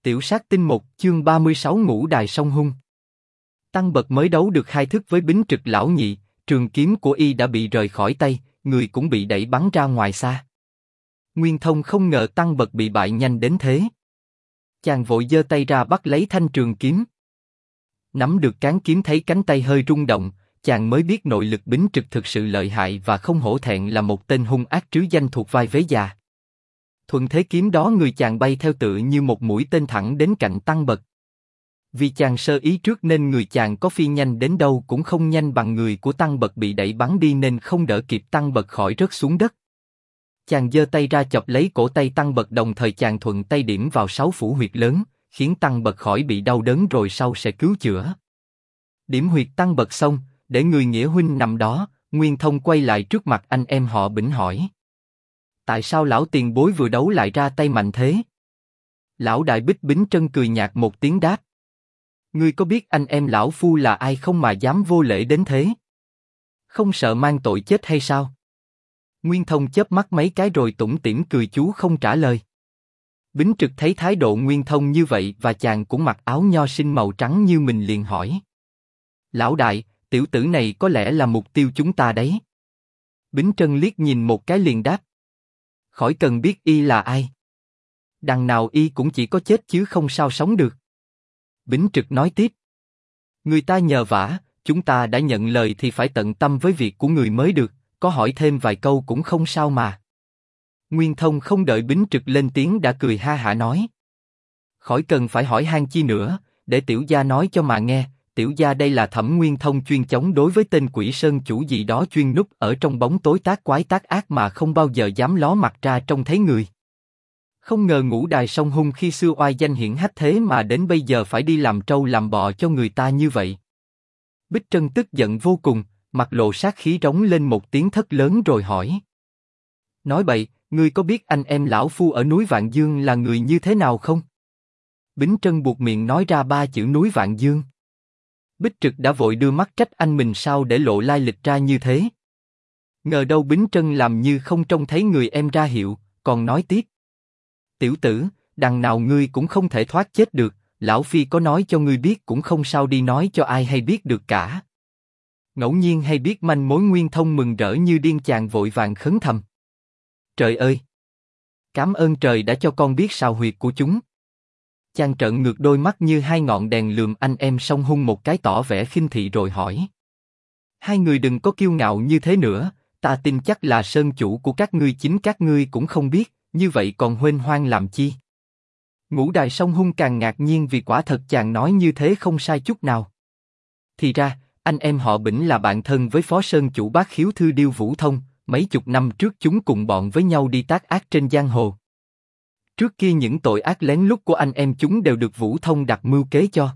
Tiểu sát tinh 1 chương 36 Ngũ Đài Song Hung. Tăng Bật mới đấu được 2 thức với Bính Trực lão nhị, trường kiếm của y đã bị rời khỏi tay, người cũng bị đẩy bắn ra ngoài xa. Nguyên Thông không ngờ Tăng Bật bị bại nhanh đến thế. Chàng vội giơ tay ra bắt lấy thanh trường kiếm. Nắm được cán kiếm thấy cánh tay hơi rung động, chàng mới biết nội lực Bính Trực thực sự lợi hại và không hổ thẹn là một tên hung ác trứ danh thuộc vai vế già. Thuận thế kiếm đó người chàng bay theo tựa như một mũi tên thẳng đến cạnh Tăng Bật. Vì chàng sơ ý trước nên người chàng có phi nhanh đến đâu cũng không nhanh bằng người của Tăng Bật bị đẩy bắn đi nên không đỡ kịp Tăng Bật khỏi rớt xuống đất. Chàng giơ tay ra chọc lấy cổ tay Tăng Bật, đồng thời chàng thuận tay điểm vào 6 phủ huyệt lớn, khiến Tăng Bật khỏi bị đau đớn rồi sau sẽ cứu chữa. Điểm huyệt Tăng Bật xong, để người nghĩa huynh nằm đó, Nguyên Thông quay lại trước mặt anh em họ Bỉnh hỏi: tại sao lão tiền bối vừa đấu lại ra tay mạnh thế? Lão đại Bích Bính Trân cười nhạt một tiếng đáp: ngươi có biết anh em lão phu là ai không mà dám vô lễ đến thế? Không sợ mang tội chết hay sao? Nguyên Thông chớp mắt mấy cái rồi tủm tỉm cười chú không trả lời. Bính Trực thấy thái độ Nguyên Thông như vậy và chàng cũng mặc áo nho sinh màu trắng như mình liền hỏi: lão đại, tiểu tử này có lẽ là mục tiêu chúng ta đấy. Bính Trân liếc nhìn một cái liền đáp: khỏi cần biết y là ai. Đằng nào y cũng chỉ có chết chứ không sao sống được. Bính Trực nói tiếp: người ta nhờ vả, chúng ta đã nhận lời thì phải tận tâm với việc của người mới được, có hỏi thêm vài câu cũng không sao mà. Nguyên Thông không đợi Bính Trực lên tiếng đã cười ha hả nói: khỏi cần phải hỏi han chi nữa, để tiểu gia nói cho mà nghe. Tiểu gia đây là Thẩm Nguyên Thông, chuyên chống đối với tên Quỷ Sơn chủ gì đó, chuyên núp ở trong bóng tối tác quái tác ác mà không bao giờ dám ló mặt ra trông thấy người. Không ngờ Ngũ Đài Song Hung khi xưa oai danh hiển hách thế mà đến bây giờ phải đi làm trâu làm bò cho người ta như vậy. Bích Trân tức giận vô cùng, mặt lộ sát khí rống lên một tiếng thất lớn rồi hỏi: nói bậy, ngươi có biết anh em lão phu ở núi Vạn Dương là người như thế nào không? Bính Trân buột miệng nói ra 3 chữ núi Vạn Dương. Bích Trực đã vội đưa mắt trách anh mình sao để lộ lai lịch ra như thế. Ngờ đâu Bính Trân làm như không trông thấy người em ra hiệu, còn nói tiếp: tiểu tử, đằng nào ngươi cũng không thể thoát chết được, lão phi có nói cho ngươi biết cũng không sao đi nói cho ai hay biết được cả. Ngẫu nhiên hay biết manh mối. Nguyên Thông mừng rỡ như điên, chàng vội vàng khấn thầm: trời ơi! Cảm ơn trời đã cho con biết sào huyệt của chúng. Chàng trợn ngược đôi mắt như 2 ngọn đèn lườm anh em Song Hung một cái tỏ vẻ khinh thị rồi hỏi: hai người đừng có kiêu ngạo như thế nữa, ta tin chắc là sơn chủ của các ngươi chính các ngươi cũng không biết, như vậy còn huênh hoang làm chi? Ngũ Đài Song Hung càng ngạc nhiên vì quả thật chàng nói như thế không sai chút nào. Thì ra, anh em họ Bỉnh là bạn thân với phó sơn chủ Bát Khiếu Thư Điêu Vũ Thông, mấy chục năm trước chúng cùng bọn với nhau đi tác ác trên giang hồ. Trước kia những tội ác lén lút của anh em chúng đều được Vũ Thông đặt mưu kế cho.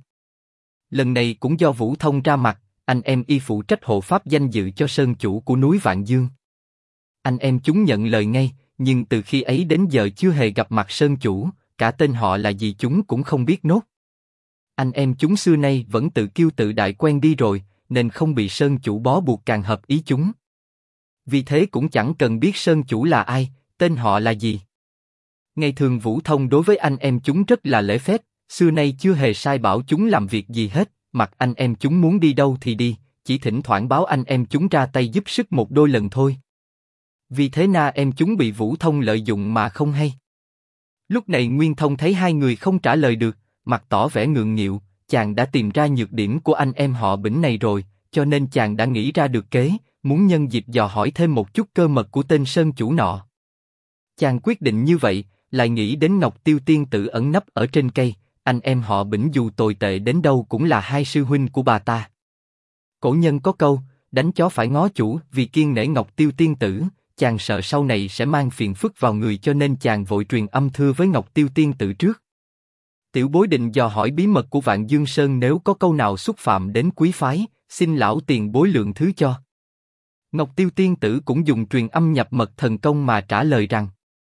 Lần này cũng do Vũ Thông ra mặt, anh em y phụ trách hộ pháp danh dự cho sơn chủ của núi Vạn Dương. Anh em chúng nhận lời ngay, nhưng từ khi ấy đến giờ chưa hề gặp mặt sơn chủ, cả tên họ là gì chúng cũng không biết nốt. Anh em chúng xưa nay vẫn tự kiêu tự đại quen đi rồi, nên không bị sơn chủ bó buộc càng hợp ý chúng. Vì thế cũng chẳng cần biết sơn chủ là ai, tên họ là gì. Ngày thường Vũ Thông đối với anh em chúng rất là lễ phép, xưa nay chưa hề sai bảo chúng làm việc gì hết, mặc anh em chúng muốn đi đâu thì đi, chỉ thỉnh thoảng báo anh em chúng ra tay giúp sức một đôi lần thôi. Vì thế na em chúng bị Vũ Thông lợi dụng mà không hay. Lúc này Nguyên Thông thấy hai người không trả lời được, mặt tỏ vẻ ngượng nghịu, chàng đã tìm ra nhược điểm của anh em họ Bỉnh này rồi, cho nên chàng đã nghĩ ra được kế, muốn nhân dịp dò hỏi thêm một chút cơ mật của tên sơn chủ nọ. Chàng quyết định như vậy, lại nghĩ đến Ngọc Tiêu tiên tử ẩn nấp ở trên cây, anh em họ Bỉnh dù tồi tệ đến đâu cũng là hai sư huynh của bà ta. Cổ nhân có câu, đánh chó phải ngó chủ, vì kiêng nể Ngọc Tiêu tiên tử, chàng sợ sau này sẽ mang phiền phức vào người cho nên chàng vội truyền âm thưa với Ngọc Tiêu tiên tử trước. Tiểu bối định dò hỏi bí mật của Vạn Dương Sơn, nếu có câu nào xúc phạm đến quý phái, xin lão tiền bối lượng thứ cho. Ngọc Tiêu tiên tử cũng dùng truyền âm nhập mật thần công mà trả lời rằng: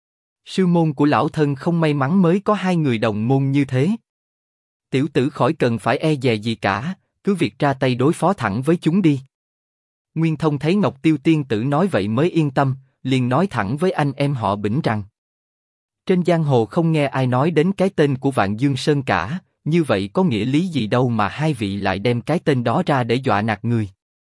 sư môn của lão thân không may mắn mới có 2 người đồng môn như thế. Tiểu tử khỏi cần phải e dè gì cả, cứ việc ra tay đối phó thẳng với chúng đi. Nguyên Thông thấy Ngọc Tiêu tiên tử nói vậy mới yên tâm, liền nói thẳng với anh em họ Bỉnh rằng: Trên giang hồ không nghe ai nói đến cái tên của Vạn Dương Sơn cả, như vậy có nghĩa lý gì đâu mà hai vị lại đem cái tên đó ra để dọa nạt người.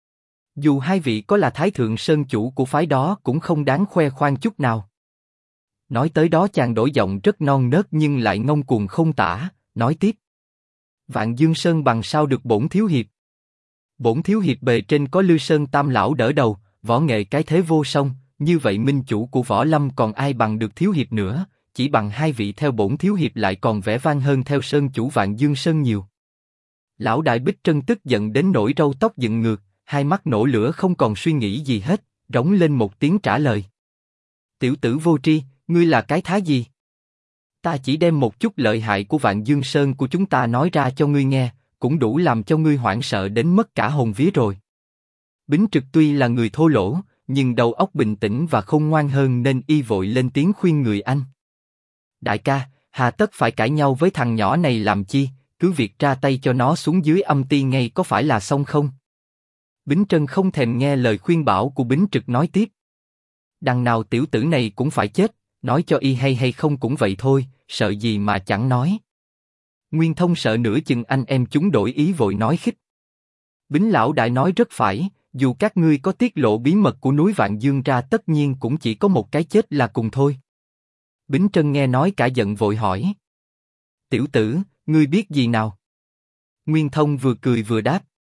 Dù hai vị có là Thái Thượng Sơn chủ của phái đó cũng không đáng khoe khoang chút nào. Nói tới đó chàng đổi giọng rất non nớt nhưng lại ngông cuồng không tả, nói tiếp. Vạn Dương Sơn bằng sao được bổn thiếu hiệp? Bổn thiếu hiệp bề trên có Lư Sơn Tam lão đỡ đầu, võ nghệ cái thế vô song, như vậy minh chủ của võ lâm còn ai bằng được thiếu hiệp nữa, chỉ bằng hai vị theo bổn thiếu hiệp lại còn vẻ vang hơn theo sơn chủ Vạn Dương Sơn nhiều. Lão đại Bích Trân tức giận đến nỗi râu tóc dựng ngược, hai mắt nổ lửa không còn suy nghĩ gì hết, rống lên một tiếng trả lời. Tiểu tử vô tri, ngươi là cái thá gì? Ta chỉ đem một chút lợi hại của Vạn Dương Sơn của chúng ta nói ra cho ngươi nghe, cũng đủ làm cho ngươi hoảng sợ đến mất cả hồn vía rồi. Bính Trực tuy là người thô lỗ, nhưng đầu óc bình tĩnh và khôn ngoan hơn nên y vội lên tiếng khuyên người anh. Đại ca, hà tất phải cãi nhau với thằng nhỏ này làm chi, cứ việc ra tay cho nó xuống dưới âm ti ngay có phải là xong không? Bính Trân không thèm nghe lời khuyên bảo của Bính Trực nói tiếp. Đằng nào tiểu tử này cũng phải chết, nói cho y hay không cũng vậy thôi, sợ gì mà chẳng nói. Nguyên Thông sợ nửa chừng anh em chúng đổi ý vội nói khích. Bính lão đại nói rất phải, dù các ngươi có tiết lộ bí mật của núi Vạn Dương ra tất nhiên cũng chỉ có một cái chết là cùng thôi. Bính Trân nghe nói cả giận vội hỏi. Tiểu tử, ngươi biết gì nào? Nguyên Thông vừa cười vừa đáp.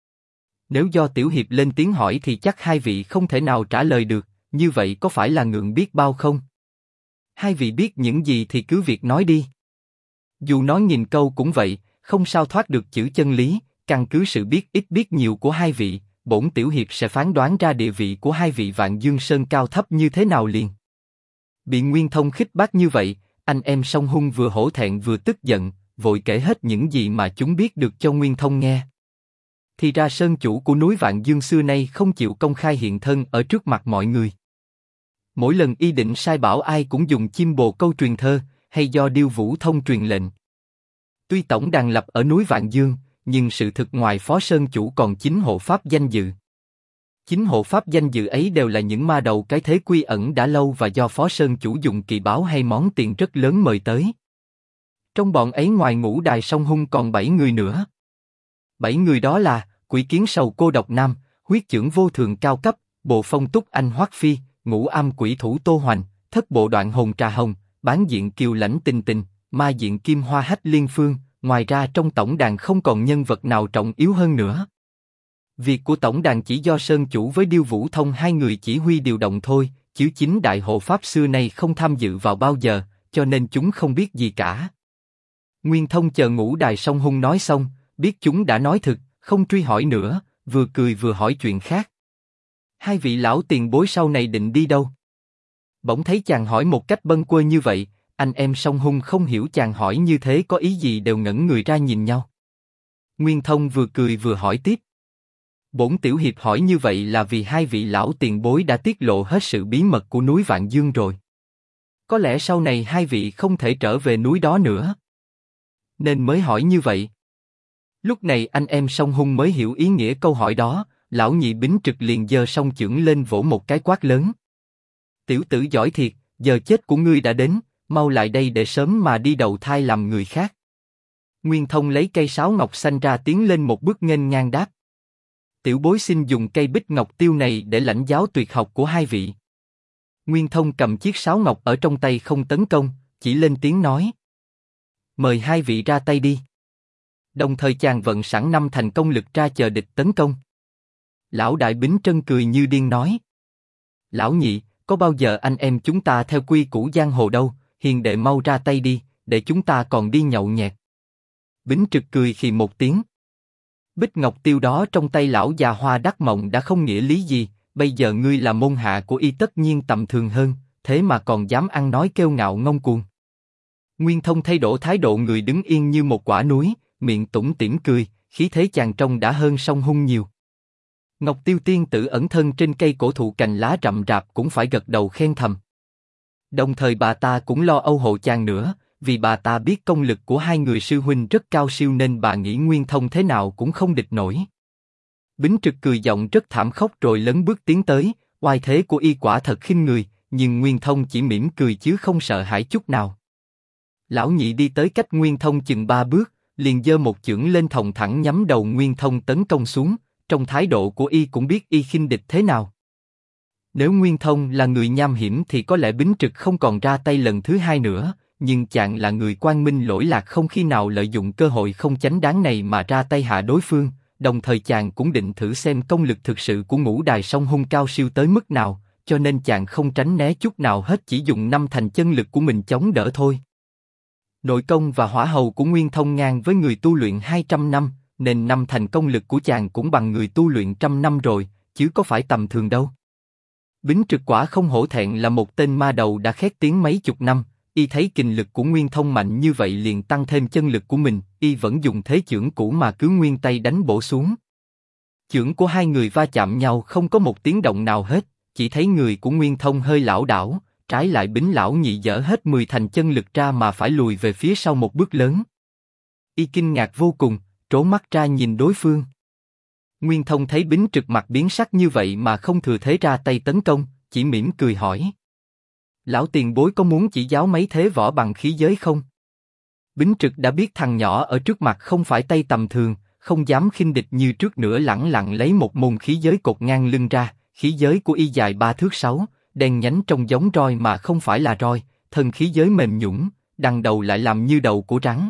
Nếu do tiểu hiệp lên tiếng hỏi thì chắc hai vị không thể nào trả lời được, như vậy có phải là ngượng biết bao không? Hai vị biết những gì thì cứ việc nói đi. Dù nói nghìn câu cũng vậy, không sao thoát được chữ chân lý, căn cứ sự biết ít biết nhiều của hai vị, bổn tiểu hiệp sẽ phán đoán ra địa vị của hai vị Vạn Dương Sơn cao thấp như thế nào liền. Bị Nguyên Thông khích bác như vậy, anh em Song Hung vừa hổ thẹn vừa tức giận, vội kể hết những gì mà chúng biết được cho Nguyên Thông nghe. Thì ra sơn chủ của núi Vạn Dương xưa nay không chịu công khai hiện thân ở trước mặt mọi người. Mỗi lần y định sai bảo ai cũng dùng chim bồ câu truyền thơ, hay do Điêu Vũ Thông truyền lệnh. Tuy tổng đàn lập ở núi Vạn Dương, nhưng sự thực ngoài phó sơn chủ còn 9 hộ pháp danh dự. 9 hộ pháp danh dự ấy đều là những ma đầu cái thế quy ẩn đã lâu và do phó sơn chủ dùng kỳ báo hay món tiền rất lớn mời tới. Trong bọn ấy ngoài Ngũ Đài Song Hung còn 7 người nữa. 7 người đó là Quỷ Kiến Sầu Cô Độc Nam, Huyết Chưởng Vô Thường cao cấp, Bộ Phong Túc Anh Hoắc Phi, Ngũ Am Quỷ Thủ Tô Hoành, Thất Bộ Đoạn Hồn Trà Hồng, Bán Diện Kiều Lãnh Tình Tình, Ma Diện Kim Hoa Hách Liên Phương. Ngoài ra trong tổng đàn không còn nhân vật nào trọng yếu hơn nữa. Việc của tổng đàn chỉ do sơn chủ với Điêu Vũ Thông hai người chỉ huy điều động thôi, chứ chính đại hộ pháp xưa nay không tham dự vào bao giờ, cho nên chúng không biết gì cả. Nguyên Thông chờ Ngũ Đài Song Hung nói xong, biết chúng đã nói thực, không truy hỏi nữa, vừa cười vừa hỏi chuyện khác. Hai vị lão tiền bối sau này định đi đâu? Bỗng thấy chàng hỏi một cách bâng quơ như vậy, anh em Song Hung không hiểu chàng hỏi như thế có ý gì đều ngẩn người ra nhìn nhau. Nguyên Thông vừa cười vừa hỏi tiếp. Bổn tiểu hiệp hỏi như vậy là vì hai vị lão tiền bối đã tiết lộ hết sự bí mật của núi Vạn Dương rồi. Có lẽ sau này hai vị không thể trở về núi đó nữa, nên mới hỏi như vậy. Lúc này anh em Song Hung mới hiểu ý nghĩa câu hỏi đó, lão nhị Bính Trực liền giơ song chưởng lên vỗ một cái quát lớn. Tiểu tử giỏi thiệt, giờ chết của ngươi đã đến, mau lại đây để sớm mà đi đầu thai làm người khác. Nguyên Thông lấy cây sáo ngọc xanh ra tiến lên một bước nghênh ngang đáp. Tiểu bối xin dùng cây bích ngọc tiêu này để lãnh giáo tuyệt học của hai vị. Nguyên Thông cầm chiếc sáo ngọc ở trong tay không tấn công, chỉ lên tiếng nói. Mời hai vị ra tay đi. Đồng thời chàng vận sẵn 5 thành công lực ra chờ địch tấn công. Lão đại Bính Trân cười như điên nói. Lão nhị, có bao giờ anh em chúng ta theo quy củ giang hồ đâu, hiền đệ mau ra tay đi, để chúng ta còn đi nhậu nhẹt. Bính Trực cười khì một tiếng. Bích ngọc tiêu đó trong tay lão già Hoa Đắc Mộng đã không nghĩa lý gì, bây giờ ngươi là môn hạ của y tất nhiên tầm thường hơn, thế mà còn dám ăn nói kêu ngạo ngông cuồng. Nguyên Thông thay đổi thái độ người đứng yên như một quả núi, miệng tủm tỉm cười, khí thế chàng trông đã hơn Song Hung nhiều. Ngọc Tiêu tiên tử ẩn thân trên cây cổ thụ cành lá rậm rạp cũng phải gật đầu khen thầm. Đồng thời bà ta cũng lo âu hộ chàng nữa, vì bà ta biết công lực của hai người sư huynh rất cao siêu nên bà nghĩ Nguyên Thông thế nào cũng không địch nổi. Bính Trực cười giọng rất thảm khốc rồi lấn bước tiến tới, oai thế của y quả thật khinh người, nhưng Nguyên Thông chỉ mỉm cười chứ không sợ hãi chút nào. Lão nhị đi tới cách Nguyên Thông chừng 3 bước, liền giơ một chưởng lên thòng thẳng nhắm đầu Nguyên Thông tấn công xuống, trong thái độ của y cũng biết y khinh địch thế nào. Nếu Nguyên Thông là người nham hiểm thì có lẽ Bính Trực không còn ra tay lần thứ hai nữa, nhưng chàng là người quang minh lỗi lạc không khi nào lợi dụng cơ hội không chánh đáng này mà ra tay hạ đối phương, đồng thời chàng cũng định thử xem công lực thực sự của Ngũ Đài Song Hung cao siêu tới mức nào, cho nên chàng không tránh né chút nào hết, chỉ dùng 5 thành chân lực của mình chống đỡ thôi. Nội công và hỏa hầu của Nguyên Thông ngang với người tu luyện 200 năm, nên 5 thành công lực của chàng cũng bằng người tu luyện 100 năm rồi, chứ có phải tầm thường đâu. Bính Trực quả không hổ thẹn là một tên ma đầu đã khét tiếng mấy chục năm, y thấy kình lực của Nguyên Thông mạnh như vậy liền tăng thêm chân lực của mình, y vẫn dùng thế chưởng cũ mà cứ nguyên tay đánh bổ xuống. Chưởng của hai người va chạm nhau không có một tiếng động nào hết, chỉ thấy người của Nguyên Thông hơi lảo đảo, trái lại Bính lão nhị dở hết 10 thành chân lực ra mà phải lùi về phía sau một bước lớn. Y kinh ngạc vô cùng, trố mắt ra nhìn đối phương. Nguyên Thông thấy Bính Trực mặt biến sắc như vậy mà không thừa thế ra tay tấn công, chỉ mỉm cười hỏi: Lão tiền bối có muốn chỉ giáo mấy thế võ bằng khí giới không? Bính Trực đã biết thằng nhỏ ở trước mặt không phải tay tầm thường, không dám khinh địch như trước nữa, lẳng lặng lấy một môn khí giới cột ngang lưng ra. Khí giới của y dài 3 thước 6, đen nhánh trông giống roi mà không phải là roi, thân khí giới mềm nhũn, đằng đầu lại làm như đầu của rắn.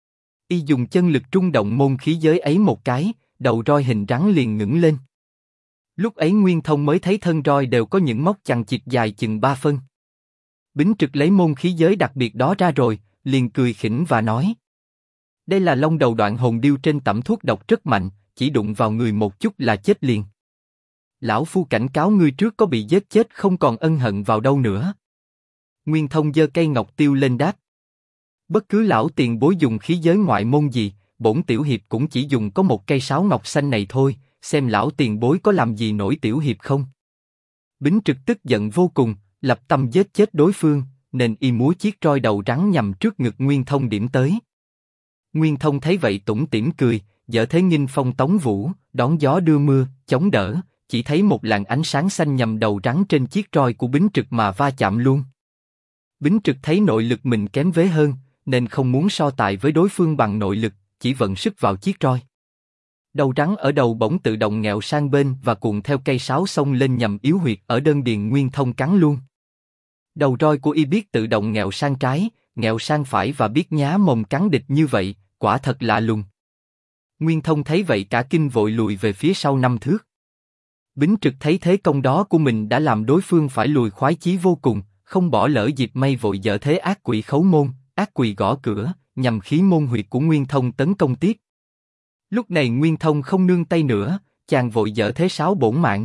Y dùng chân lực trung động môn khí giới ấy một cái, đầu roi hình rắn liền ngẩng lên. Lúc ấy Nguyên Thông mới thấy thân roi đều có những móc chằng chịt dài chừng 3 phân. Bính Trực lấy môn khí giới đặc biệt đó ra rồi, liền cười khỉnh và nói: Đây là long đầu đoạn hồn điêu trên tẩm thuốc độc rất mạnh, chỉ đụng vào người một chút là chết liền. Lão phu cảnh cáo ngươi trước, có bị giết chết không còn ân hận vào đâu nữa. Nguyên Thông giơ cây ngọc tiêu lên đáp: Bất cứ lão tiền bối dùng khí giới ngoại môn gì, bổn tiểu hiệp cũng chỉ dùng có một cây sáo ngọc xanh này thôi, xem lão tiền bối có làm gì nổi tiểu hiệp không. Bính Trực tức giận vô cùng, lập tâm giết chết đối phương, nên y múa chiếc roi đầu rắn nhằm trước ngực Nguyên Thông điểm tới. Nguyên Thông thấy vậy tủm tỉm cười, giở thế nghinh phong tống vũ, đón gió đưa mưa, chống đỡ, chỉ thấy một làn ánh sáng xanh nhằm đầu rắn trên chiếc roi của Bính Trực mà va chạm luôn. Bính Trực thấy nội lực mình kém vế hơn, nên không muốn so tài với đối phương bằng nội lực, chỉ vận sức vào chiếc roi. Đầu rắn ở đầu bỗng tự động nghẹo sang bên và cuộn theo cây sáo xông lên nhằm yếu huyệt ở đơn điền Nguyên Thông cắn luôn. Đầu roi của y biết tự động nghẹo sang trái, nghẹo sang phải và biết nhá mồm cắn địch như vậy, quả thật lạ lùng. Nguyên Thông thấy vậy cả kinh vội lùi về phía sau 5 thước. Bính Trực thấy thế công đó của mình đã làm đối phương phải lùi, khoái chí vô cùng, không bỏ lỡ dịp may vội dở thế ác quỷ khấu môn, ác quỷ gõ cửa, nhằm khí môn huyệt của Nguyên Thông tấn công tiếp. Lúc này Nguyên Thông không nương tay nữa, chàng vội dở thế sáo bổn mạng.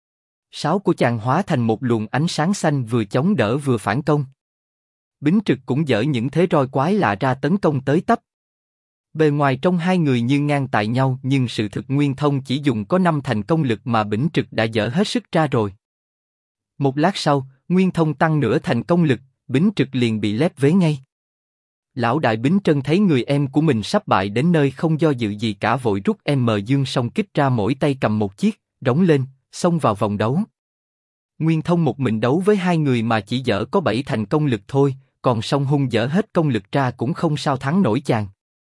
Sáo của chàng hóa thành một luồng ánh sáng xanh vừa chống đỡ vừa phản công. Bính Trực cũng dở những thế roi quái lạ ra tấn công tới tấp. Bề ngoài trong hai người như ngang tại nhau, nhưng sự thực Nguyên Thông chỉ dùng có 5 thành công lực mà Bính Trực đã dở hết sức ra rồi. Một lát sau, Nguyên Thông tăng nửa thành công lực, Bính Trực liền bị lép vế ngay. Lão đại Bính Trân thấy người em của mình sắp bại đến nơi, không do dự gì cả, vội rút dương song kích ra, mỗi tay cầm một chiếc, rống lên, xông vào vòng đấu. Nguyên Thông một mình đấu với hai người mà chỉ dở có 7 thành công lực thôi, còn Song Hung dở hết công lực ra cũng không sao thắng nổi chàng.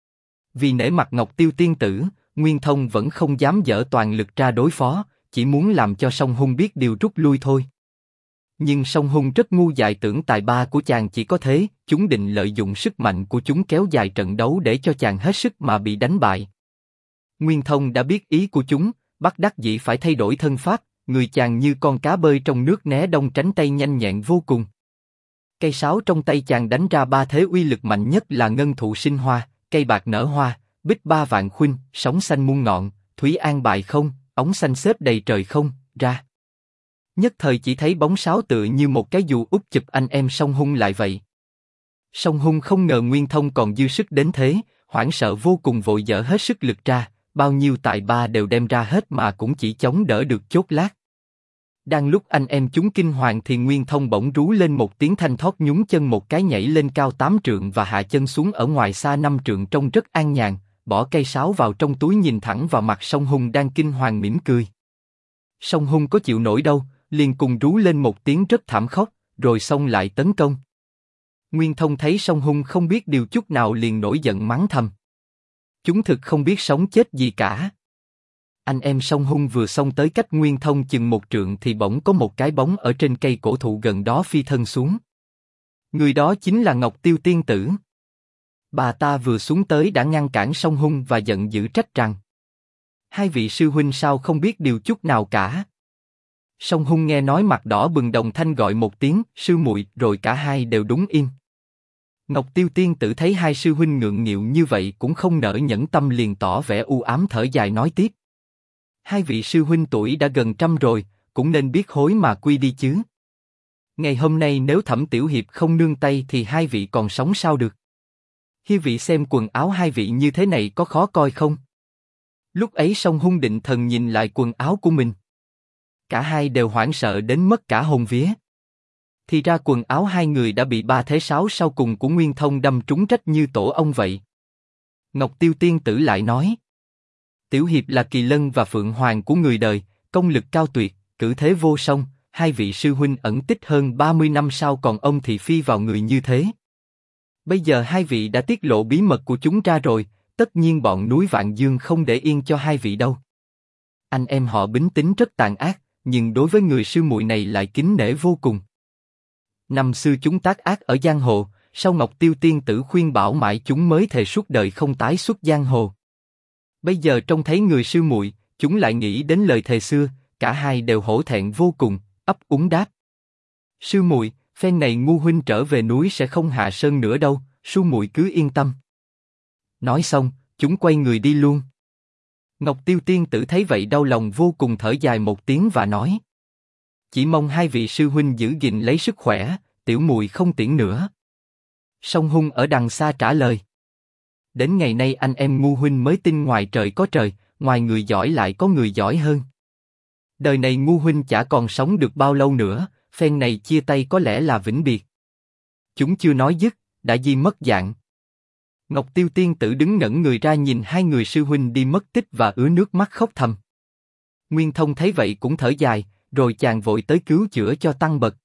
Vì nể mặt Ngọc Tiêu tiên tử, Nguyên Thông vẫn không dám dở toàn lực ra đối phó, chỉ muốn làm cho Song Hung biết điều rút lui thôi. Nhưng Song Hung rất ngu dại, tưởng tài ba của chàng chỉ có thế, chúng định lợi dụng sức mạnh của chúng kéo dài trận đấu để cho chàng hết sức mà bị đánh bại. Nguyên Thông đã biết ý của chúng, bắt đắc dĩ phải thay đổi thân pháp, người chàng như con cá bơi trong nước né đông tránh tây nhanh nhẹn vô cùng. Cây sáo trong tay chàng đánh ra 3 thế uy lực mạnh nhất là ngân thụ sinh hoa, cây bạc nở hoa, bích ba vạn khuynh, sóng xanh muôn ngọn, thúy an bại không, ống xanh xếp đầy trời không, ra. Nhất thời chỉ thấy bóng sáo tựa như một cái dù úp chụp anh em Song Hung lại vậy. Song Hung không ngờ Nguyên Thông còn dư sức đến thế, hoảng sợ vô cùng vội dở hết sức lực ra, bao nhiêu tài ba đều đem ra hết mà cũng chỉ chống đỡ được chốc lát. Đang lúc anh em chúng kinh hoàng thì Nguyên Thông bỗng rú lên một tiếng thanh thoát, nhún chân một cái nhảy lên cao 8 trượng và hạ chân xuống ở ngoài xa 5 trượng, trông rất an nhàn, bỏ cây sáo vào trong túi, nhìn thẳng vào mặt Song Hung đang kinh hoàng mỉm cười. Song Hung có chịu nổi đâu, liền cùng rú lên một tiếng rất thảm khốc, rồi xông lại tấn công. Nguyên Thông thấy Song Hung không biết điều chút nào liền nổi giận mắng thầm. Chúng thực không biết sống chết gì cả. Anh em Song Hung vừa xông tới cách Nguyên Thông chừng 1 trượng thì bỗng có một cái bóng ở trên cây cổ thụ gần đó phi thân xuống. Người đó chính là Ngọc Tiêu tiên tử. Bà ta vừa xuống tới đã ngăn cản Song Hung và giận dữ trách rằng: hai vị sư huynh sao không biết điều chút nào cả? Song Hung nghe nói mặt đỏ bừng, đồng thanh gọi một tiếng sư muội, rồi cả hai đều đúng im. Ngọc Tiêu tiên tử thấy hai sư huynh ngượng nghịu như vậy cũng không nỡ nhẫn tâm, liền tỏ vẻ u ám thở dài nói tiếp: hai vị sư huynh tuổi đã gần trăm rồi, cũng nên biết hối mà quy đi chứ. Ngày hôm nay nếu Thẩm tiểu hiệp không nương tay thì hai vị còn sống sao được? Hi vị xem quần áo hai vị như thế này có khó coi không? Lúc ấy Song Hung định thần nhìn lại quần áo của mình. Cả hai đều hoảng sợ đến mất cả hồn vía. Thì ra quần áo hai người đã bị 3 thế 6 sau cùng của Nguyên Thông đâm trúng trách như tổ ong vậy. Ngọc Tiêu tiên tử lại nói: tiểu hiệp là kỳ lân và phượng hoàng của người đời, công lực cao tuyệt, cử thế vô song. Hai vị sư huynh ẩn tích hơn 30 năm sao còn ông thị phi vào người như thế? Bây giờ hai vị đã tiết lộ bí mật của chúng ra rồi, tất nhiên bọn núi Vạn Dương không để yên cho hai vị đâu. Anh em họ Bính tính rất tàn ác, nhưng đối với người sư muội này lại kính nể vô cùng. Năm xưa chúng tác ác ở giang hồ, sau Ngọc Tiêu tiên tử khuyên bảo mãi chúng mới thề suốt đời không tái xuất giang hồ. Bây giờ trông thấy người sư muội, chúng lại nghĩ đến lời thề xưa, cả hai đều hổ thẹn vô cùng, ấp úng đáp: sư muội, phen này ngu huynh trở về núi sẽ không hạ sơn nữa đâu, sư muội cứ yên tâm. Nói xong, chúng quay người đi luôn. Ngọc Tiêu tiên tử thấy vậy đau lòng vô cùng, thở dài một tiếng và nói: chỉ mong hai vị sư huynh giữ gìn lấy sức khỏe, tiểu muội không tiễn nữa. Song Hung ở đằng xa trả lời: đến ngày nay anh em ngu huynh mới tin ngoài trời có trời, ngoài người giỏi lại có người giỏi hơn. Đời này ngu huynh chả còn sống được bao lâu nữa, phen này chia tay có lẽ là vĩnh biệt. Chúng chưa nói dứt, đã di mất dạng. Ngọc Tiêu tiên tử đứng ngẩn người ra nhìn hai người sư huynh đi mất tích và ứa nước mắt khóc thầm. Nguyên Thông thấy vậy cũng thở dài, rồi chàng vội tới cứu chữa cho Tăng Bật.